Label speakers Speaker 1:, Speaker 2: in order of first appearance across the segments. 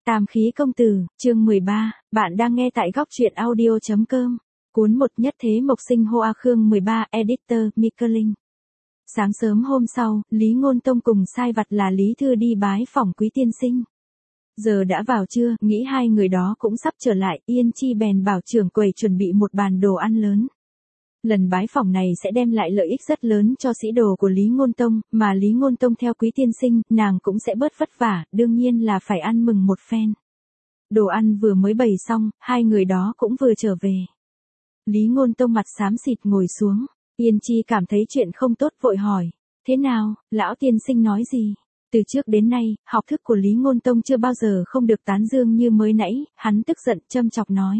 Speaker 1: Tam khí công tử, chương 13, bạn đang nghe tại góc truyện audio.com. Cuốn một nhất thế mộc sinh Hoa Khương 13, editor, Mickelin. Sáng sớm hôm sau, Lý Ngôn Tông cùng sai vặt là Lý Thư đi bái phỏng Quý tiên sinh. Giờ đã vào trưa, nghĩ hai người đó cũng sắp trở lại, Yên Chi bèn bảo trưởng quầy chuẩn bị một bàn đồ ăn lớn. Lần bái phỏng này sẽ đem lại lợi ích rất lớn cho sĩ đồ của Lý Ngôn Tông, mà Lý Ngôn Tông theo Quý tiên sinh, nàng cũng sẽ bớt vất vả, đương nhiên là phải ăn mừng một phen. Đồ ăn vừa mới bày xong, hai người đó cũng vừa trở về. Lý Ngôn Tông mặt xám xịt ngồi xuống, Yên Chi cảm thấy chuyện không tốt vội hỏi, thế nào, lão tiên sinh nói gì? Từ trước đến nay, học thức của Lý Ngôn Tông chưa bao giờ không được tán dương như mới nãy, hắn tức giận châm chọc nói.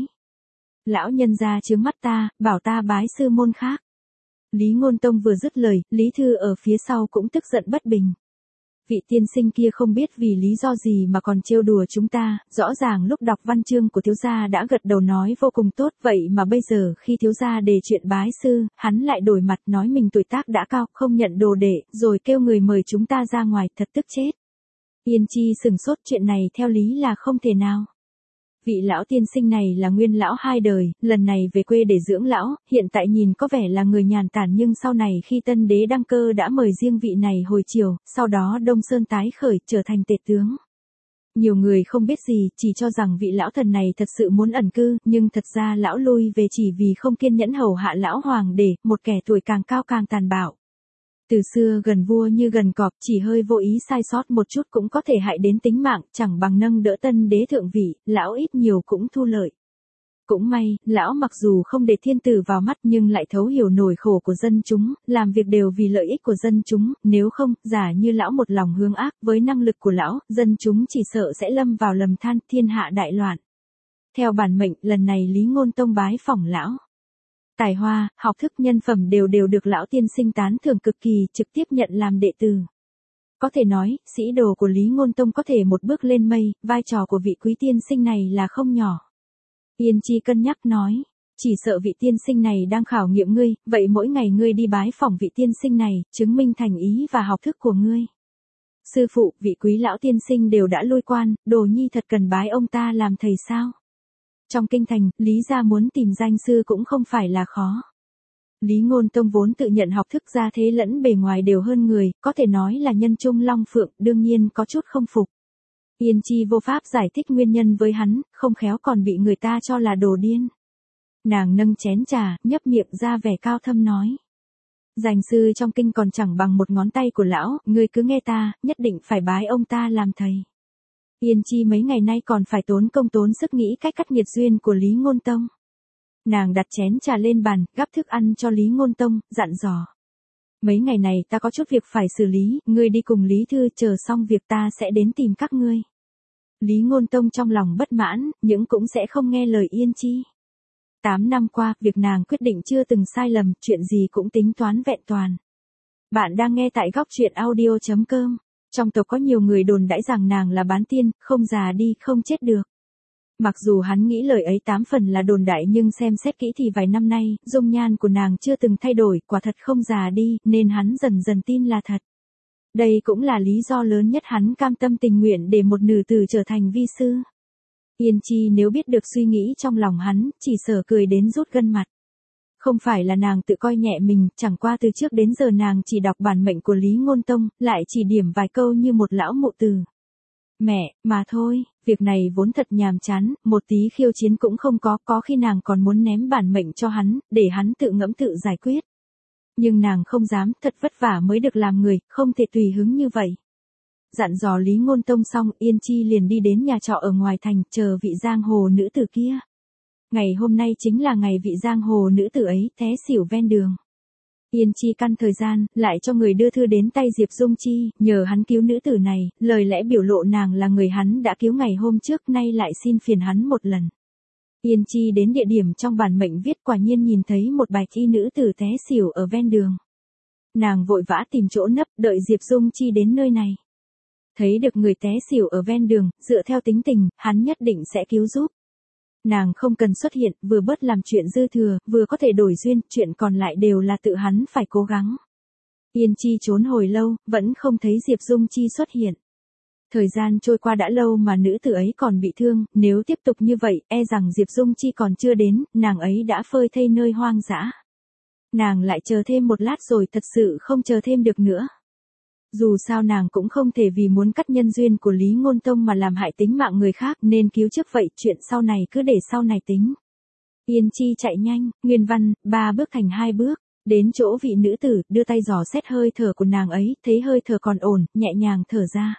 Speaker 1: Lão nhân gia chướng mắt ta, bảo ta bái sư môn khác. Lý Ngôn Tông vừa dứt lời, Lý Thư ở phía sau cũng tức giận bất bình. Vị tiên sinh kia không biết vì lý do gì mà còn trêu đùa chúng ta, rõ ràng lúc đọc văn chương của thiếu gia đã gật đầu nói vô cùng tốt, vậy mà bây giờ khi thiếu gia đề chuyện bái sư, hắn lại đổi mặt nói mình tuổi tác đã cao, không nhận đồ đệ, rồi kêu người mời chúng ta ra ngoài, thật tức chết. Yên Chi sừng sốt, chuyện này theo lý là không thể nào. Vị lão tiên sinh này là nguyên lão hai đời, lần này về quê để dưỡng lão, hiện tại nhìn có vẻ là người nhàn tản nhưng sau này khi tân đế đăng cơ đã mời riêng vị này hồi chiều, sau đó Đông Sơn tái khởi trở thành tể tướng. Nhiều người không biết gì, chỉ cho rằng vị lão thần này thật sự muốn ẩn cư, nhưng thật ra lão lui về chỉ vì không kiên nhẫn hầu hạ lão hoàng đế, một kẻ tuổi càng cao càng tàn bạo. Từ xưa gần vua như gần cọp, chỉ hơi vô ý sai sót một chút cũng có thể hại đến tính mạng, chẳng bằng nâng đỡ tân đế thượng vị, lão ít nhiều cũng thu lợi. Cũng may, lão mặc dù không để thiên tử vào mắt nhưng lại thấu hiểu nỗi khổ của dân chúng, làm việc đều vì lợi ích của dân chúng, nếu không, giả như lão một lòng hướng ác, với năng lực của lão, dân chúng chỉ sợ sẽ lâm vào lầm than, thiên hạ đại loạn. Theo bản mệnh, lần này Lý Ngôn Tông bái phỏng lão. Tài hoa, học thức, nhân phẩm đều được lão tiên sinh tán thưởng cực kỳ, trực tiếp nhận làm đệ tử. Có thể nói, sĩ đồ của Lý Ngôn Tông có thể một bước lên mây, vai trò của vị quý tiên sinh này là không nhỏ. Yên Chi cân nhắc nói, chỉ sợ vị tiên sinh này đang khảo nghiệm ngươi, vậy mỗi ngày ngươi đi bái phỏng vị tiên sinh này, chứng minh thành ý và học thức của ngươi. Sư phụ, vị quý lão tiên sinh đều đã lui quan, đồ nhi thật cần bái ông ta làm thầy sao? Trong kinh thành, Lý gia muốn tìm danh sư cũng không phải là khó. Lý Ngôn Tông vốn tự nhận học thức gia thế lẫn bề ngoài đều hơn người, có thể nói là nhân trung long phượng, đương nhiên có chút không phục. Yên Chi vô pháp giải thích nguyên nhân với hắn, không khéo còn bị người ta cho là đồ điên. Nàng nâng chén trà, nhấp miệng ra vẻ cao thâm nói. Danh sư trong kinh còn chẳng bằng một ngón tay của lão, ngươi cứ nghe ta, nhất định phải bái ông ta làm thầy. Yên Chi mấy ngày nay còn phải tốn công tốn sức nghĩ cách cắt nghiệt duyên của Lý Ngôn Tông. Nàng đặt chén trà lên bàn, gắp thức ăn cho Lý Ngôn Tông, dặn dò. Mấy ngày này ta có chút việc phải xử lý, ngươi đi cùng Lý Thư, chờ xong việc ta sẽ đến tìm các ngươi. Lý Ngôn Tông trong lòng bất mãn, nhưng cũng sẽ không nghe lời Yên Chi. 8 năm qua, việc nàng quyết định chưa từng sai lầm, chuyện gì cũng tính toán vẹn toàn. Bạn đang nghe tại góc truyện audio.com. Trong tộc có nhiều người đồn đãi rằng nàng là bán tiên, không già đi, không chết được. Mặc dù hắn nghĩ lời ấy 8 phần là đồn đại nhưng xem xét kỹ thì vài năm nay, dung nhan của nàng chưa từng thay đổi, quả thật không già đi, nên hắn dần dần tin là thật. Đây cũng là lý do lớn nhất hắn cam tâm tình nguyện để một nữ tử trở thành vi sư. Yên Chi nếu biết được suy nghĩ trong lòng hắn, chỉ sợ cười đến rút gân mặt. Không phải là nàng tự coi nhẹ mình, chẳng qua từ trước đến giờ nàng chỉ đọc bản mệnh của Lý Ngôn Tông, lại chỉ điểm vài câu như một lão mụ từ. Mẹ, mà thôi, việc này vốn thật nhàm chán, một tí khiêu chiến cũng không có khi nàng còn muốn ném bản mệnh cho hắn, để hắn tự ngẫm tự giải quyết. Nhưng nàng không dám, thật vất vả mới được làm người, không thể tùy hứng như vậy. Dặn dò Lý Ngôn Tông xong, Yên Chi liền đi đến nhà trọ ở ngoài thành, chờ vị giang hồ nữ tử kia. Ngày hôm nay chính là ngày vị giang hồ nữ tử ấy té xỉu ven đường. Yên Chi căn thời gian, lại cho người đưa thư đến tay Diệp Dung Chi, nhờ hắn cứu nữ tử này, lời lẽ biểu lộ nàng là người hắn đã cứu ngày hôm trước, nay lại xin phiền hắn một lần. Yên Chi đến địa điểm trong bản mệnh viết, quả nhiên nhìn thấy một bạch y nữ tử té xỉu ở ven đường. Nàng vội vã tìm chỗ nấp, đợi Diệp Dung Chi đến nơi này. Thấy được người té xỉu ở ven đường, dựa theo tính tình, hắn nhất định sẽ cứu giúp. Nàng không cần xuất hiện, vừa bớt làm chuyện dư thừa, vừa có thể đổi duyên, chuyện còn lại đều là tự hắn phải cố gắng. Yên Chi trốn hồi lâu, vẫn không thấy Diệp Dung Chi xuất hiện. Thời gian trôi qua đã lâu mà nữ tử ấy còn bị thương, nếu tiếp tục như vậy, e rằng Diệp Dung Chi còn chưa đến, nàng ấy đã phơi thây nơi hoang dã. Nàng lại chờ thêm một lát rồi thật sự không chờ thêm được nữa. Dù sao nàng cũng không thể vì muốn cắt nhân duyên của Lý Ngôn Tông mà làm hại tính mạng người khác nên cứu trước vậy, chuyện sau này cứ để sau này tính. Yên Chi chạy nhanh, nguyên văn, 3 bước thành 2 bước, đến chỗ vị nữ tử, đưa tay dò xét hơi thở của nàng ấy, thấy hơi thở còn ổn, nhẹ nhàng thở ra.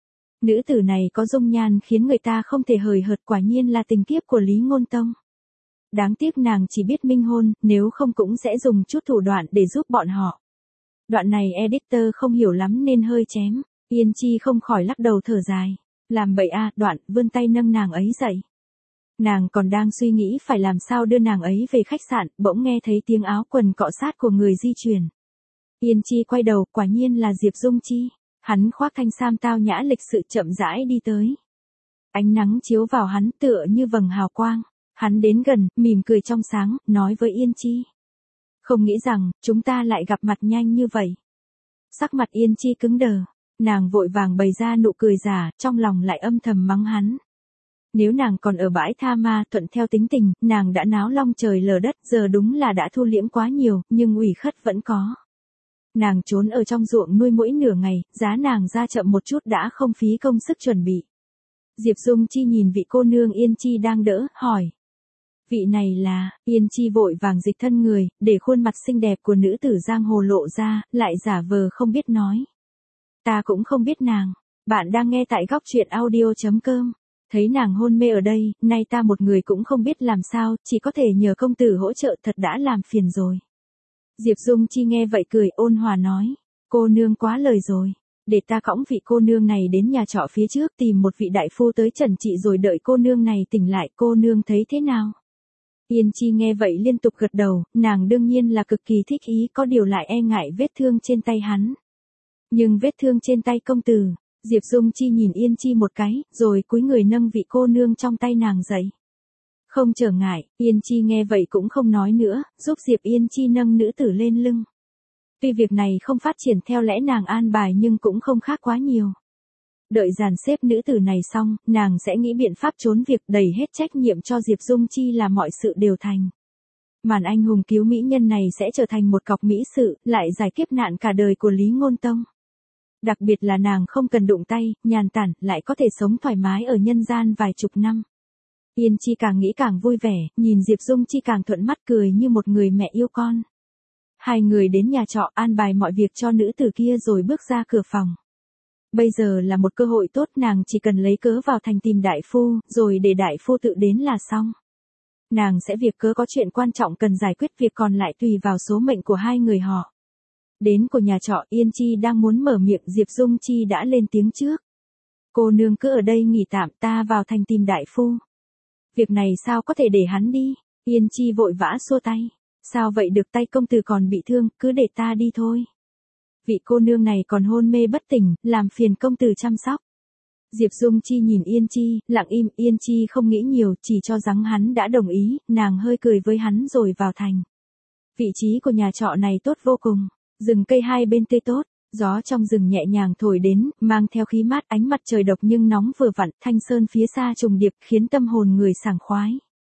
Speaker 1: Nữ tử này có dung nhan khiến người ta không thể hời hợt, quả nhiên là tình kiếp của Lý Ngôn Tông. Đáng tiếc nàng chỉ biết minh hôn, nếu không cũng sẽ dùng chút thủ đoạn để giúp bọn họ. Đoạn này editor không hiểu lắm nên hơi chém, Yên Chi không khỏi lắc đầu thở dài. Làm bậy à, đoạn, vươn tay nâng nàng ấy dậy. Nàng còn đang suy nghĩ phải làm sao đưa nàng ấy về khách sạn, bỗng nghe thấy tiếng áo quần cọ sát của người di chuyển. Yên Chi quay đầu, quả nhiên là Diệp Dung Chi. Hắn khoác thanh sam tao nhã lịch sự chậm rãi đi tới. Ánh nắng chiếu vào hắn tựa như vầng hào quang. Hắn đến gần, mỉm cười trong sáng, nói với Yên Chi. Không nghĩ rằng, chúng ta lại gặp mặt nhanh như vậy. Sắc mặt Yên Chi cứng đờ. Nàng vội vàng bày ra nụ cười giả, trong lòng lại âm thầm mắng hắn. Nếu nàng còn ở bãi tha ma thuận theo tính tình, nàng đã náo long trời lở đất, giờ đúng là đã thu liễm quá nhiều, nhưng ủy khất vẫn có. Nàng trốn ở trong ruộng nuôi muỗi nửa ngày, giá nàng ra chậm một chút đã không phí công sức chuẩn bị. Diệp Dung Chi nhìn vị cô nương Yên Chi đang đỡ, hỏi. Vị này là, Yên Chi vội vàng dịch thân người, để khuôn mặt xinh đẹp của nữ tử giang hồ lộ ra, lại giả vờ không biết nói. Ta cũng không biết nàng, bạn đang nghe tại góc truyện audio.com. Thấy nàng hôn mê ở đây, nay ta một người cũng không biết làm sao, chỉ có thể nhờ công tử hỗ trợ, thật đã làm phiền rồi. Diệp Dung Chi nghe vậy cười ôn hòa nói, cô nương quá lời rồi, để ta cõng vị cô nương này đến nhà trọ phía trước tìm một vị đại phu tới trần trị rồi đợi cô nương này tỉnh lại, cô nương thấy thế nào? Yên Chi nghe vậy liên tục gật đầu, nàng đương nhiên là cực kỳ thích ý, có điều lại e ngại vết thương trên tay hắn. Nhưng vết thương trên tay công tử, Diệp Dung Chi nhìn Yên Chi một cái, rồi cúi người nâng vị cô nương trong tay nàng dậy. Không trở ngại, Yên Chi nghe vậy cũng không nói nữa, giúp Diệp Yên Chi nâng nữ tử lên lưng. Tuy việc này không phát triển theo lẽ nàng an bài nhưng cũng không khác quá nhiều. Đợi dàn xếp nữ tử này xong, nàng sẽ nghĩ biện pháp trốn việc, đẩy hết trách nhiệm cho Diệp Dung Chi là mọi sự đều thành. Màn anh hùng cứu mỹ nhân này sẽ trở thành một cọc mỹ sự, lại giải kiếp nạn cả đời của Lý Ngôn Tông. Đặc biệt là nàng không cần đụng tay, nhàn tản, lại có thể sống thoải mái ở nhân gian vài chục năm. Yên Chi càng nghĩ càng vui vẻ, nhìn Diệp Dung Chi càng thuận mắt cười như một người mẹ yêu con. Hai người đến nhà trọ an bài mọi việc cho nữ tử kia rồi bước ra cửa phòng. Bây giờ là một cơ hội tốt, nàng chỉ cần lấy cớ vào thành tìm đại phu, rồi để đại phu tự đến là xong. Nàng sẽ việc cớ có chuyện quan trọng cần giải quyết, việc còn lại tùy vào số mệnh của hai người họ. Đến của nhà trọ, Yên Chi đang muốn mở miệng, Diệp Dung Chi đã lên tiếng trước. Cô nương cứ ở đây nghỉ tạm, ta vào thành tìm đại phu. Việc này sao có thể để hắn đi? Yên Chi vội vã xua tay. Sao vậy được, tay công tử còn bị thương, cứ để ta đi thôi. Vị cô nương này còn hôn mê bất tỉnh, làm phiền công tử chăm sóc. Diệp Dung Chi nhìn Yên Chi, lặng im, Yên Chi không nghĩ nhiều, chỉ cho rằng hắn đã đồng ý, nàng hơi cười với hắn rồi vào thành. Vị trí của nhà trọ này tốt vô cùng, rừng cây hai bên tươi tốt, gió trong rừng nhẹ nhàng thổi đến, mang theo khí mát, ánh mặt trời độc nhưng nóng vừa vặn, thanh sơn phía xa trùng điệp khiến tâm hồn người sảng khoái.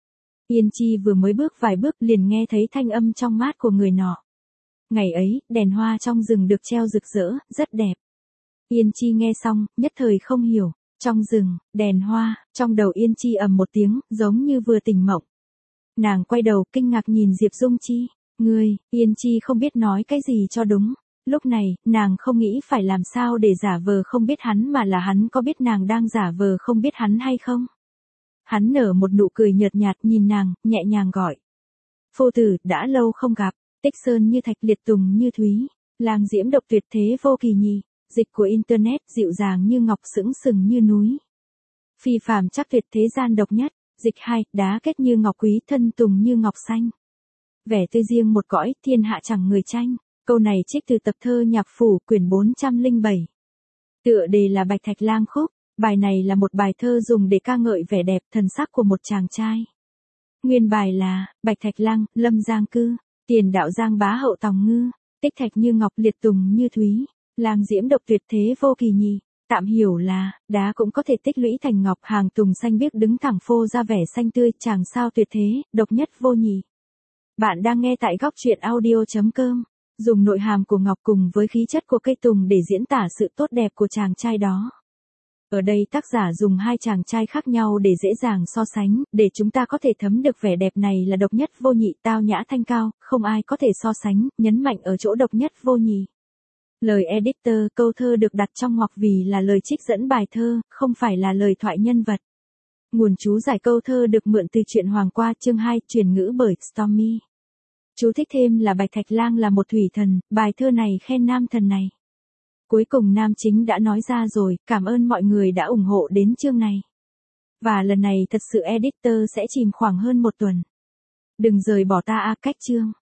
Speaker 1: Yên Chi vừa mới bước vài bước liền nghe thấy thanh âm trong mát của người nọ. Ngày ấy, đèn hoa trong rừng được treo rực rỡ, rất đẹp. Yên Chi nghe xong, nhất thời không hiểu. Trong rừng, đèn hoa, trong đầu Yên Chi ầm một tiếng, giống như vừa tỉnh mộng. Nàng quay đầu kinh ngạc nhìn Diệp Dung Chi. Ngươi, Yên Chi không biết nói cái gì cho đúng. Lúc này, nàng không nghĩ phải làm sao để giả vờ không biết hắn mà là hắn có biết nàng đang giả vờ không biết hắn hay không. Hắn nở một nụ cười nhợt nhạt nhìn nàng, nhẹ nhàng gọi. Phu tử, đã lâu không gặp, tích sơn như thạch liệt tùng như thúy, lang diễm độc tuyệt thế vô kỳ nhì, dịch của Internet dịu dàng như ngọc sững sừng như núi. Phi phàm chắc tuyệt thế gian độc nhất, dịch 2, đá kết như ngọc quý thân tùng như ngọc xanh. Vẻ tươi riêng một cõi, thiên hạ chẳng người tranh, câu này trích từ tập thơ Nhạc Phủ quyển 407. Tựa đề là Bạch Thạch Lang Khúc. Bài này là một bài thơ dùng để ca ngợi vẻ đẹp thần sắc của một chàng trai. Nguyên bài là, Bạch Thạch Lang, lâm giang cư, tiền đạo giang bá hậu tòng ngư, tích thạch như ngọc liệt tùng như thúy, lang diễm độc tuyệt thế vô kỳ nhì, Tạm hiểu là, đá cũng có thể tích lũy thành ngọc, hàng tùng xanh biếc đứng thẳng phô ra vẻ xanh tươi, chàng sao tuyệt thế, độc nhất vô nhị. Bạn đang nghe tại góc truyện audio.com. Dùng nội hàm của ngọc cùng với khí chất của cây tùng để diễn tả sự tốt đẹp của chàng trai đó. Ở đây tác giả dùng hai chàng trai khác nhau để dễ dàng so sánh, để chúng ta có thể thấm được vẻ đẹp này là độc nhất vô nhị, tao nhã thanh cao, không ai có thể so sánh, nhấn mạnh ở chỗ độc nhất vô nhị. Lời editor, câu thơ được đặt trong ngoặc vì là lời trích dẫn bài thơ, không phải là lời thoại nhân vật. Nguồn chú giải câu thơ được mượn từ truyện Hoàng Qua chương 2, truyền ngữ bởi Stormy. Chú thích thêm là Bạch Thạch Lang là một thủy thần, bài thơ này khen nam thần này. Cuối cùng nam chính đã nói ra rồi, cảm ơn mọi người đã ủng hộ đến chương này. Và lần này thật sự editor sẽ chìm khoảng hơn một tuần. Đừng rời bỏ ta cách chương.